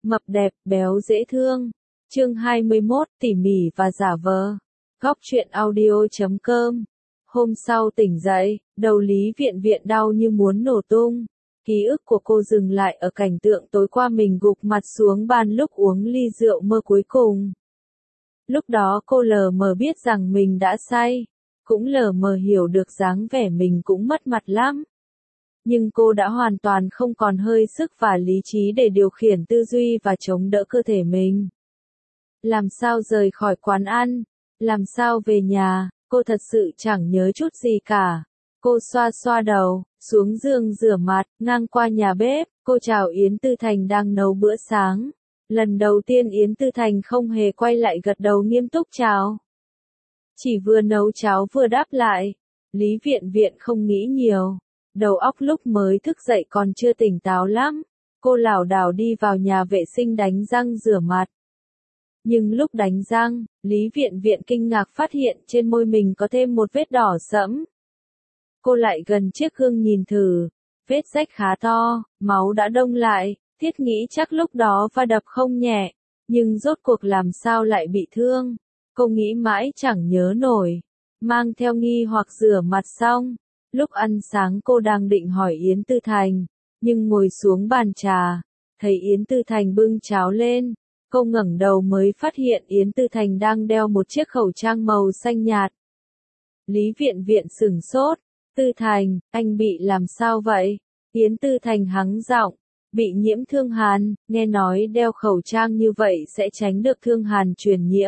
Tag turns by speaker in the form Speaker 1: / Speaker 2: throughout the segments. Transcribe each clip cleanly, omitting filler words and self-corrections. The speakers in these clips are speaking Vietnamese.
Speaker 1: Mập đẹp, béo dễ thương. Chương 21, tỉ mỉ và giả vờ. Góc truyện audio.com. Hôm sau tỉnh dậy, đầu Lý Viện Viện đau như muốn nổ tung. Ký ức của cô dừng lại ở cảnh tượng tối qua mình gục mặt xuống bàn lúc uống ly rượu mơ cuối cùng. Lúc đó cô lờ mờ biết rằng mình đã say, cũng lờ mờ hiểu được dáng vẻ mình cũng mất mặt lắm. Nhưng cô đã hoàn toàn không còn hơi sức và lý trí để điều khiển tư duy và chống đỡ cơ thể mình. Làm sao rời khỏi quán ăn? Làm sao về nhà? Cô thật sự chẳng nhớ chút gì cả. Cô xoa xoa đầu, xuống giường rửa mặt, ngang qua nhà bếp, cô chào Yến Tư Thành đang nấu bữa sáng. Lần đầu tiên Yến Tư Thành không hề quay lại gật đầu nghiêm túc chào. Chỉ vừa nấu cháo vừa đáp lại. Lý Viện Viện không nghĩ nhiều. Đầu óc lúc mới thức dậy còn chưa tỉnh táo lắm. Cô lảo đảo đi vào nhà vệ sinh đánh răng rửa mặt. Nhưng lúc đánh răng, Lý Viện Viện kinh ngạc phát hiện trên môi mình có thêm một vết đỏ sẫm. Cô lại gần chiếc gương nhìn thử. Vết rách khá to, máu đã đông lại, thiết nghĩ chắc lúc đó va đập không nhẹ. Nhưng rốt cuộc làm sao lại bị thương? Cô nghĩ mãi chẳng nhớ nổi. Mang theo nghi hoặc rửa mặt xong. Lúc ăn sáng cô đang định hỏi Yến Tư Thành, nhưng ngồi xuống bàn trà, thấy Yến Tư Thành bưng cháo lên, cô ngẩng đầu mới phát hiện Yến Tư Thành đang đeo một chiếc khẩu trang màu xanh nhạt. Lý Viện Viện sửng sốt, Tư Thành, anh bị làm sao vậy? Yến Tư Thành hắng giọng, bị nhiễm thương hàn, nghe nói đeo khẩu trang như vậy sẽ tránh được thương hàn truyền nhiễm.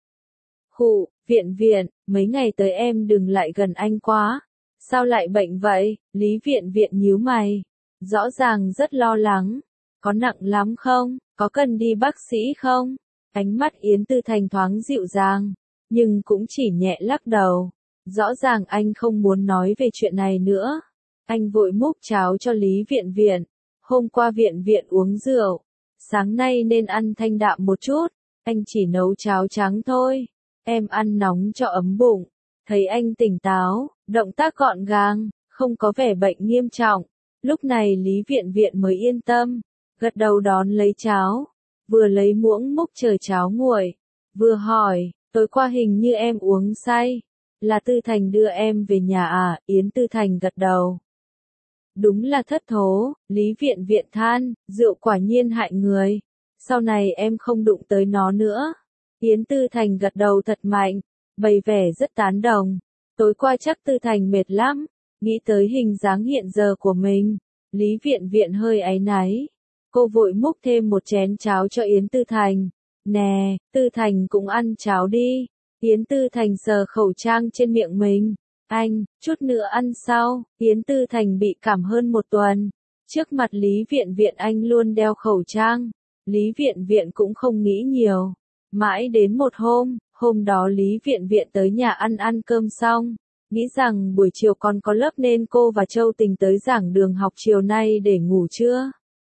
Speaker 1: Khụ, Viện Viện, mấy ngày tới em đừng lại gần anh quá. Sao lại bệnh vậy? Lý Viện Viện nhíu mày. Rõ ràng rất lo lắng. Có nặng lắm không? Có cần đi bác sĩ không? Ánh mắt Yến Tư Thành thoáng dịu dàng, nhưng cũng chỉ nhẹ lắc đầu. Rõ ràng anh không muốn nói về chuyện này nữa. Anh vội múc cháo cho Lý Viện Viện. Hôm qua Viện Viện uống rượu. Sáng nay nên ăn thanh đạm một chút. Anh chỉ nấu cháo trắng thôi. Em ăn nóng cho ấm bụng. Thấy anh tỉnh táo, động tác gọn gàng, không có vẻ bệnh nghiêm trọng. Lúc này Lý Viện Viện mới yên tâm, gật đầu đón lấy cháo, vừa lấy muỗng múc chờ cháo nguội, vừa hỏi, tối qua hình như em uống say, là Tư Thành đưa em về nhà à? Yến Tư Thành gật đầu. Đúng là thất thố, Lý Viện Viện than, rượu quả nhiên hại người, sau này em không đụng tới nó nữa. Yến Tư Thành gật đầu thật mạnh, bày vẻ rất tán đồng. Tối qua chắc Tư Thành mệt lắm, nghĩ tới hình dáng hiện giờ của mình. Lý Viện Viện hơi áy náy. Cô vội múc thêm một chén cháo cho Yến Tư Thành. Nè, Tư Thành cũng ăn cháo đi. Yến Tư Thành sờ khẩu trang trên miệng mình. Anh, chút nữa ăn sau. Yến Tư Thành bị cảm hơn một tuần. Trước mặt Lý Viện Viện anh luôn đeo khẩu trang. Lý Viện Viện cũng không nghĩ nhiều. Mãi đến một hôm đó Lý Viện Viện tới nhà ăn cơm xong, nghĩ rằng buổi chiều còn có lớp nên cô và Châu Tình tới giảng đường học chiều nay để ngủ trưa.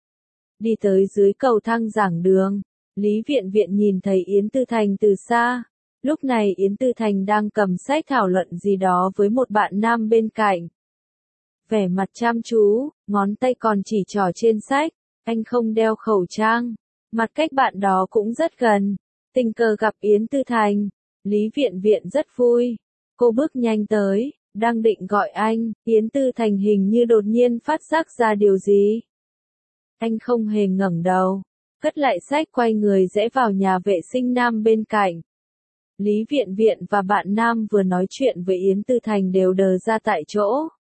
Speaker 1: Đi tới dưới cầu thang giảng đường, Lý Viện Viện nhìn thấy Yến Tư Thành từ xa. Lúc này Yến Tư Thành đang cầm sách thảo luận gì đó với một bạn nam bên cạnh. Vẻ mặt chăm chú, ngón tay còn chỉ trỏ trên sách, anh không đeo khẩu trang, mặt cách bạn đó cũng rất gần. Tình cờ gặp Yến Tư Thành, Lý Viện Viện rất vui. Cô bước nhanh tới, đang định gọi anh, Yến Tư Thành hình như đột nhiên phát giác ra điều gì. Anh không hề ngẩng đầu, cất lại sách quay người rẽ vào nhà vệ sinh nam bên cạnh. Lý Viện Viện và bạn nam vừa nói chuyện với Yến Tư Thành đều đờ ra tại chỗ.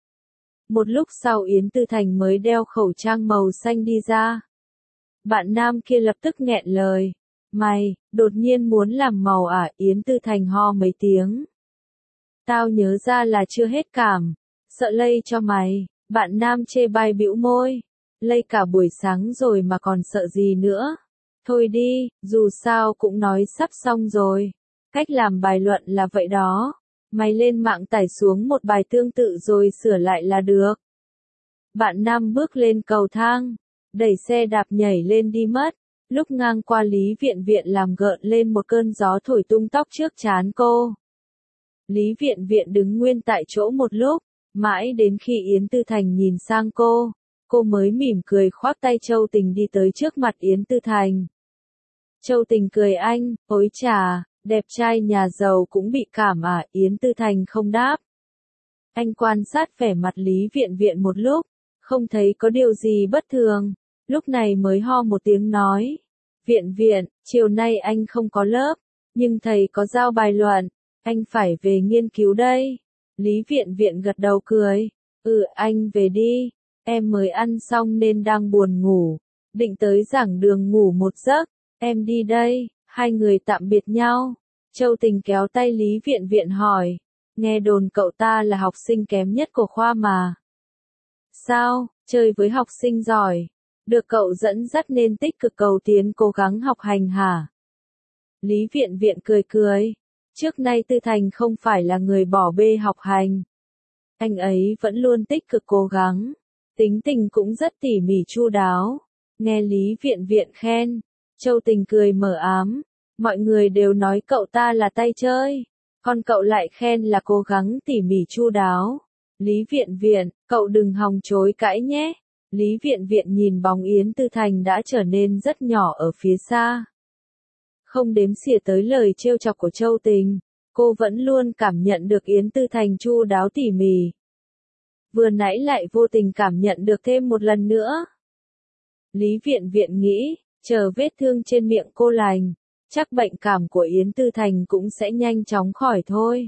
Speaker 1: Một lúc sau Yến Tư Thành mới đeo khẩu trang màu xanh đi ra. Bạn nam kia lập tức nghẹn lời. Mày, đột nhiên muốn làm màu à? Yến Tư Thành ho mấy tiếng. Tao nhớ ra là chưa hết cảm, sợ lây cho mày. Bạn nam chê bai bĩu môi. Lây cả buổi sáng rồi mà còn sợ gì nữa. Thôi đi, dù sao cũng nói sắp xong rồi. Cách làm bài luận là vậy đó. Mày lên mạng tải xuống một bài tương tự rồi sửa lại là được. Bạn nam bước lên cầu thang, đẩy xe đạp nhảy lên đi mất. Lúc ngang qua Lý Viện Viện làm gợn lên một cơn gió thổi tung tóc trước trán cô. Lý Viện Viện đứng nguyên tại chỗ một lúc, mãi đến khi Yến Tư Thành nhìn sang cô cô mới mỉm cười khoác tay Châu Tình đi tới trước mặt Yến Tư Thành. Châu Tình cười anh, ôi chà, đẹp trai nhà giàu cũng bị cảm à, Yến Tư Thành không đáp. Anh quan sát vẻ mặt Lý Viện Viện một lúc, không thấy có điều gì bất thường, lúc này mới ho một tiếng nói. Viện Viện, chiều nay anh không có lớp, nhưng thầy có giao bài luận, anh phải về nghiên cứu đây. Lý Viện Viện gật đầu cười, anh về đi, em mới ăn xong nên đang buồn ngủ, định tới giảng đường ngủ một giấc, em đi đây, hai người tạm biệt nhau. Châu Tình kéo tay Lý Viện Viện hỏi, nghe đồn cậu ta là học sinh kém nhất của khoa mà. Sao, chơi với học sinh giỏi, được cậu dẫn dắt nên tích cực cầu tiến cố gắng học hành hả? Lý Viện Viện cười cười, trước nay Tư Thành không phải là người bỏ bê học hành. Anh ấy vẫn luôn tích cực cố gắng, tính tình cũng rất tỉ mỉ chu đáo. Nghe Lý Viện Viện khen, Châu Tình cười mờ ám, mọi người đều nói cậu ta là tay chơi, còn cậu lại khen là cố gắng tỉ mỉ chu đáo. Lý Viện Viện, cậu đừng hòng chối cãi nhé. Lý Viện Viện nhìn bóng Yến Tư Thành đã trở nên rất nhỏ ở phía xa. Không đếm xỉa tới lời trêu chọc của Châu Tình, cô vẫn luôn cảm nhận được Yến Tư Thành chu đáo tỉ mỉ. Vừa nãy lại vô tình cảm nhận được thêm một lần nữa. Lý Viện Viện nghĩ, chờ vết thương trên miệng cô lành, chắc bệnh cảm của Yến Tư Thành cũng sẽ nhanh chóng khỏi thôi.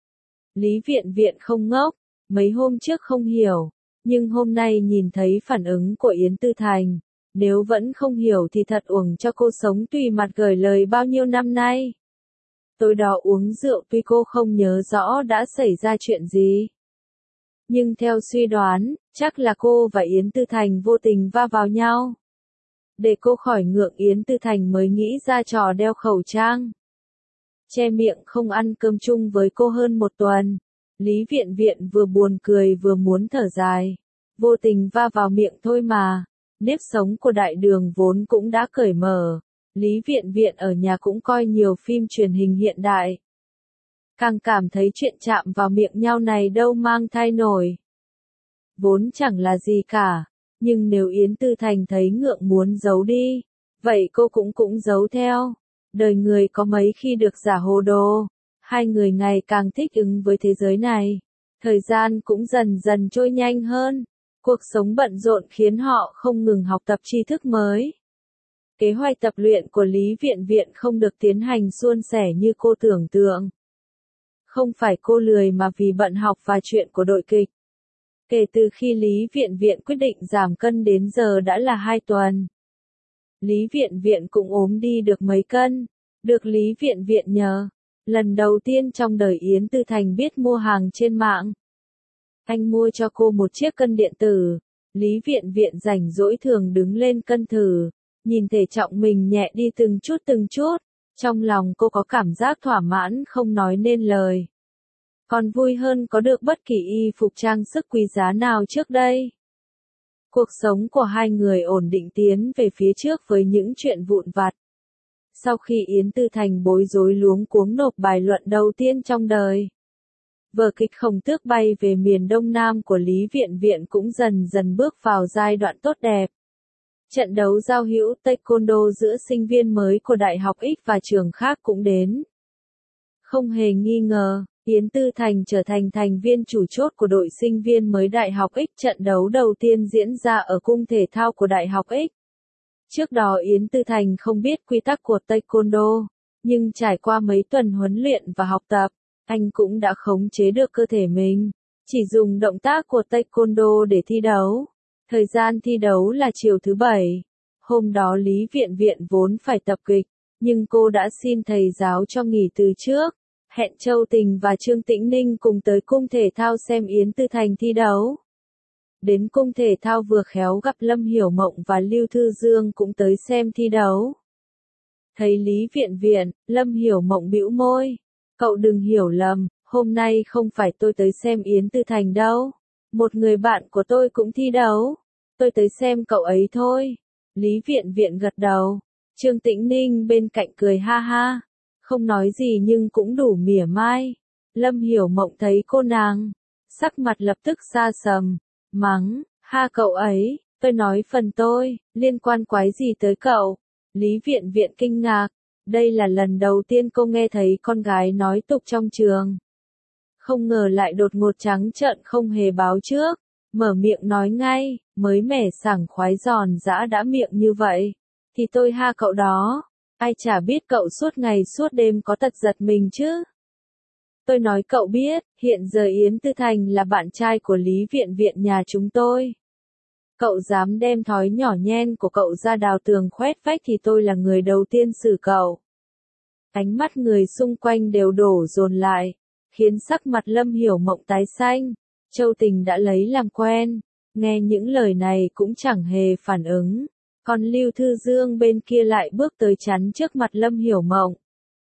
Speaker 1: Lý Viện Viện không ngốc, mấy hôm trước không hiểu, nhưng hôm nay nhìn thấy phản ứng của Yến Tư Thành, nếu vẫn không hiểu thì thật uổng cho cô sống tùy mặt gửi lời bao nhiêu năm nay. Tối đó uống rượu tuy cô không nhớ rõ đã xảy ra chuyện gì, nhưng theo suy đoán, chắc là cô và Yến Tư Thành vô tình va vào nhau. Để cô khỏi ngượng Yến Tư Thành mới nghĩ ra trò đeo khẩu trang. Che miệng không ăn cơm chung với cô hơn một tuần. Lý Viện Viện vừa buồn cười vừa muốn thở dài. Vô tình va vào miệng thôi mà. Nếp sống của đại đường vốn cũng đã cởi mở. Lý Viện Viện ở nhà cũng coi nhiều phim truyền hình hiện đại. Càng cảm thấy chuyện chạm vào miệng nhau này đâu mang thai nổi. Vốn chẳng là gì cả. Nhưng nếu Yến Tư Thành thấy ngượng muốn giấu đi, vậy cô cũng giấu theo. Đời người có mấy khi được giả hồ đồ. Hai người ngày càng thích ứng với thế giới này. Thời gian cũng dần dần trôi nhanh hơn. Cuộc sống bận rộn khiến họ không ngừng học tập tri thức mới. Kế hoạch tập luyện của Lý Viện Viện không được tiến hành suôn sẻ như cô tưởng tượng. Không phải cô lười mà vì bận học và chuyện của đội kịch. Kể từ khi Lý Viện Viện quyết định giảm cân đến giờ đã là 2 tuần. Lý Viện Viện cũng ốm đi được mấy cân, được Lý Viện Viện nhờ. Lần đầu tiên trong đời Yến Tư Thành biết mua hàng trên mạng. Anh mua cho cô một chiếc cân điện tử. Lý Viện Viện rảnh rỗi thường đứng lên cân thử, nhìn thể trọng mình nhẹ đi từng chút. Trong lòng cô có cảm giác thỏa mãn không nói nên lời. Còn vui hơn có được bất kỳ y phục trang sức quý giá nào trước đây. Cuộc sống của hai người ổn định tiến về phía trước với những chuyện vụn vặt. Sau khi Yến Tư Thành bối rối luống cuống nộp bài luận đầu tiên trong đời, vở kịch Khổng Tước bay về miền Đông Nam của Lý Viện Viện cũng dần dần bước vào giai đoạn tốt đẹp. Trận đấu giao hữu taekwondo giữa sinh viên mới của Đại học X và trường khác cũng đến. Không hề nghi ngờ, Yến Tư Thành trở thành thành viên chủ chốt của đội sinh viên mới Đại học X. Trận đấu đầu tiên diễn ra ở cung thể thao của Đại học X. Trước đó Yến Tư Thành không biết quy tắc của taekwondo, nhưng trải qua mấy tuần huấn luyện và học tập, anh cũng đã khống chế được cơ thể mình, chỉ dùng động tác của taekwondo để thi đấu. Thời gian thi đấu là chiều thứ Bảy. Hôm đó Lý Viện Viện vốn phải tập kịch, nhưng cô đã xin thầy giáo cho nghỉ từ trước. Hẹn Châu Tình và Trương Tĩnh Ninh cùng tới cung thể thao xem Yến Tư Thành thi đấu. Đến cung thể thao vừa khéo gặp Lâm Hiểu Mộng và Lưu Thư Dương cũng tới xem thi đấu. Thấy Lý Viện Viện, Lâm Hiểu Mộng bĩu môi. Cậu đừng hiểu lầm, hôm nay không phải tôi tới xem Yến Tư Thành đâu. Một người bạn của tôi cũng thi đấu. Tôi tới xem cậu ấy thôi. Lý Viện Viện gật đầu. Trương Tĩnh Ninh bên cạnh cười ha ha. Không nói gì nhưng cũng đủ mỉa mai. Lâm Hiểu Mộng thấy cô nàng, sắc mặt lập tức xa sầm, mắng, ha cậu ấy, Tôi nói phần tôi, liên quan quái gì tới cậu? Lý Viện Viện kinh ngạc. Đây là lần đầu tiên cô nghe thấy con gái nói tục trong trường. Không ngờ lại đột ngột trắng trợn không hề báo trước. Mở miệng nói ngay, mới mẻ sảng khoái giòn giã đã miệng như vậy. Thì tôi ha cậu đó. Ai chả biết cậu suốt ngày suốt đêm có tật giật mình chứ. Tôi nói cậu biết, hiện giờ Yến Tư Thành là bạn trai của Lý Viện Viện nhà chúng tôi. Cậu dám đem thói nhỏ nhen của cậu ra đào tường khoét vách thì tôi là người đầu tiên xử cậu. Ánh mắt người xung quanh đều đổ dồn lại, khiến sắc mặt Lâm Hiểu Mộng tái xanh. Châu Tình đã lấy làm quen, nghe những lời này cũng chẳng hề phản ứng. Còn Lưu Thư Dương bên kia lại bước tới chắn trước mặt Lâm Hiểu Mộng.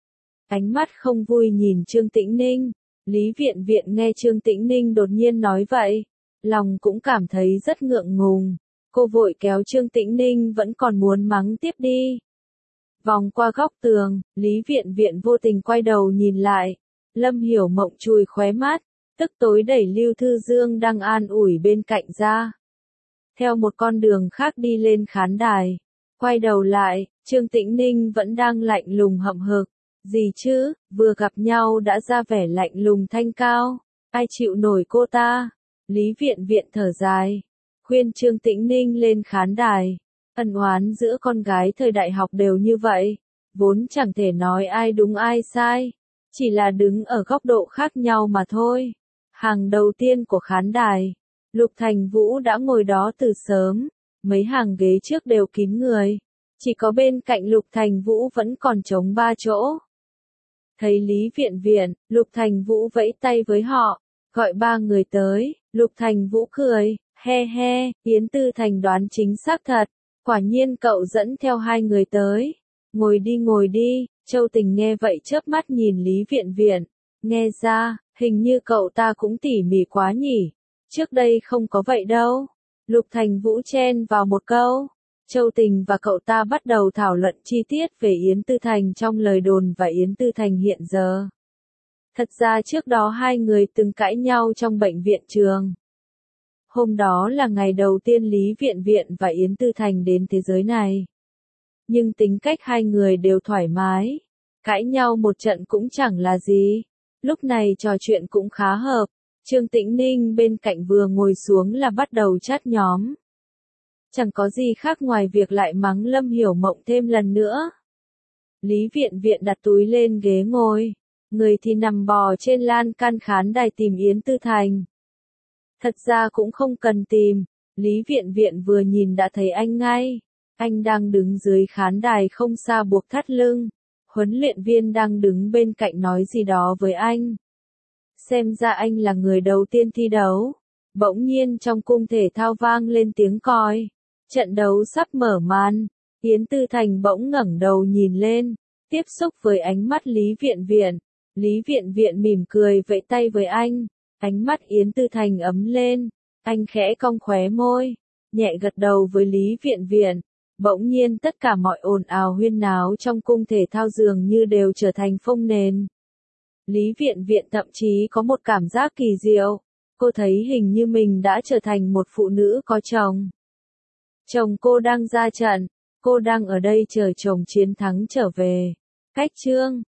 Speaker 1: Ánh mắt không vui nhìn Trương Tĩnh Ninh. Lý Viện Viện nghe Trương Tĩnh Ninh đột nhiên nói vậy, lòng cũng cảm thấy rất ngượng ngùng. Cô vội kéo Trương Tĩnh Ninh vẫn còn muốn mắng tiếp đi. Vòng qua góc tường, Lý Viện Viện vô tình quay đầu nhìn lại. Lâm Hiểu Mộng chùi khóe mắt, tức tối đẩy Lưu Thư Dương đang an ủi bên cạnh ra. Theo một con đường khác đi lên khán đài. Quay đầu lại, Trương Tĩnh Ninh vẫn đang lạnh lùng hậm hực. Gì chứ, vừa gặp nhau đã ra vẻ lạnh lùng thanh cao. Ai chịu nổi cô ta? Lý Viện Viện thở dài, khuyên Trương Tĩnh Ninh lên khán đài. Ân oán giữa con gái thời đại học đều như vậy, vốn chẳng thể nói ai đúng ai sai, chỉ là đứng ở góc độ khác nhau mà thôi. Hàng đầu tiên của khán đài, Lục Thành Vũ đã ngồi đó từ sớm, mấy hàng ghế trước đều kín người, chỉ có bên cạnh Lục Thành Vũ vẫn còn trống 3 chỗ. Thấy Lý Viện Viện, Lục Thành Vũ vẫy tay với họ, gọi 3 người tới. Lục Thành Vũ cười, he he, Yến Tư Thành đoán chính xác thật, quả nhiên cậu dẫn theo 2 người tới. Ngồi đi, Châu Tình nghe vậy chớp mắt nhìn Lý Viện Viện, nghe ra, hình như cậu ta cũng tỉ mỉ quá nhỉ, trước đây không có vậy đâu. Lục Thành Vũ chen vào một câu. Châu Tình và cậu ta bắt đầu thảo luận chi tiết về Yến Tư Thành trong lời đồn và Yến Tư Thành hiện giờ. Thật ra trước đó 2 người từng cãi nhau trong bệnh viện trường. Hôm đó là ngày đầu tiên Lý Viện Viện và Yến Tư Thành đến thế giới này. Nhưng tính cách 2 người đều thoải mái. Cãi nhau một trận cũng chẳng là gì. Lúc này trò chuyện cũng khá hợp. Trương Tĩnh Ninh bên cạnh vừa ngồi xuống là bắt đầu chat nhóm. Chẳng có gì khác ngoài việc lại mắng Lâm Hiểu Mộng thêm lần nữa. Lý Viện Viện đặt túi lên ghế ngồi. Người thì nằm bò trên lan can khán đài tìm Yến Tư Thành. Thật ra cũng không cần tìm, Lý Viện Viện vừa nhìn đã thấy anh ngay. Anh đang đứng dưới khán đài không xa buộc thắt lưng. Huấn luyện viên đang đứng bên cạnh nói gì đó với anh. Xem ra anh là người đầu tiên thi đấu. Bỗng nhiên trong cung thể thao vang lên tiếng còi. Trận đấu sắp mở màn. Yến Tư Thành bỗng ngẩng đầu nhìn lên, tiếp xúc với ánh mắt Lý Viện Viện. Lý Viện Viện mỉm cười vẫy tay với anh. Ánh mắt Yến Tư Thành ấm lên. Anh khẽ cong khóe môi, nhẹ gật đầu với Lý Viện Viện. Bỗng nhiên tất cả mọi ồn ào huyên náo trong cung thể thao dường như đều trở thành phông nền. Lý Viện Viện thậm chí có một cảm giác kỳ diệu. Cô thấy hình như mình đã trở thành một phụ nữ có chồng. Chồng cô đang ra trận. Cô đang ở đây chờ chồng chiến thắng trở về. Cách chương